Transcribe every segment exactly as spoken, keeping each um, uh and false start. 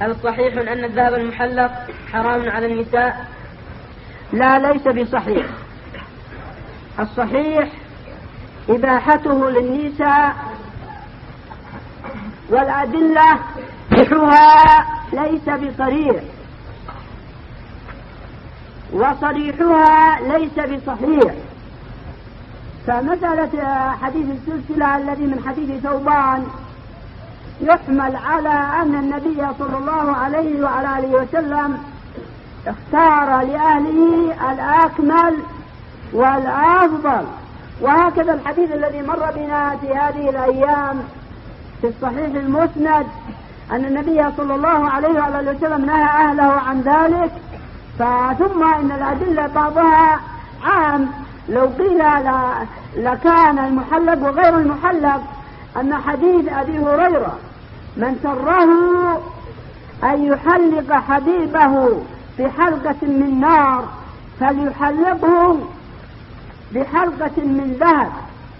هل صحيح أن الذهب المحلق حرام على النساء؟ لا، ليس بصحيح. الصحيح إباحته للنساء، والأدلة صحيحها ليس بصريح، وصريحها ليس بصحيح. فمسألة حديث السلسلة الذي من حديث ثوبان يحمل على أن النبي صلى الله عليه وعلى آله وسلم اختار لأهله الأكمل والأفضل. وهكذا الحديث الذي مر بنا في هذه الأيام في الصحيح المسند أن النبي صلى الله عليه وعلى آله وسلم نهى أهله عن ذلك. ثم إن الأدلة بعضها عام، لو قيل لكان المحلق وغير المحلق، أن حديث أبي هريرة من سره أن يحلق حبيبه بحلقة من نار فليحلقه بحلقة من ذهب،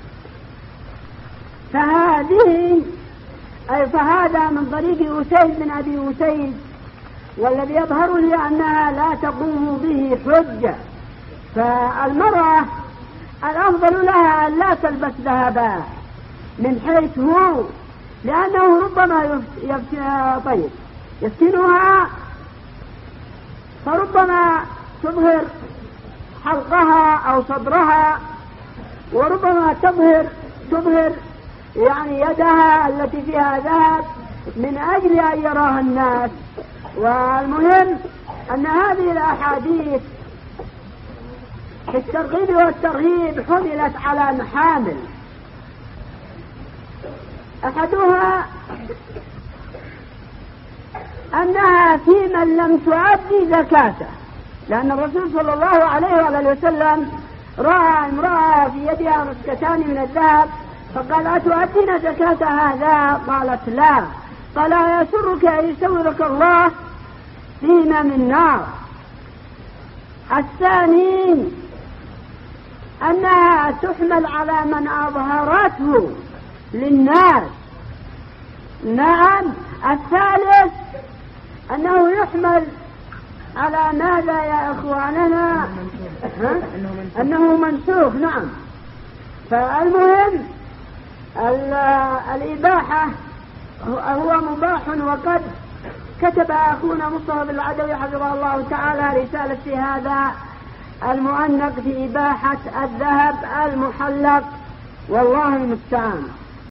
فهذه أي فهذا من طريق أسيد بن أبي أسيد، والذي يظهر لي أنها لا تقوم به حجة. فالمرأة الأفضل لها أن لا تلبس ذهبا من حيث هو، لأنه ربما طيب يفتنها، فربما تظهر حلقها أو صدرها، وربما تظهر تظهر يعني يدها التي فيها ذهب من أجل أن يراها الناس. والمهم أن هذه الأحاديث في الترغيب والترهيب حملت على محامل. أحدها أنها في من لم تؤدي زكاته، لأن الرسول صلى الله عليه وآله وسلم رأى امرأة في يدها مسكتان من الذهب فقال أتؤدين زكاة هذا؟ قالت لا. قال يسرك أن يسورك الله فيما من نار. الثاني أنها تحمل على من أظهرته للناس. نعم. الثالث أنه يحمل على ماذا يا إخواننا؟ أنه منسوخ. نعم. فالمهم الإباحة هو مباح. وقد كتب أخونا مصطفى بالعدوي حفظه الله تعالى رسالة في هذا المؤنق في إباحة الذهب المحلق، والله المستعان.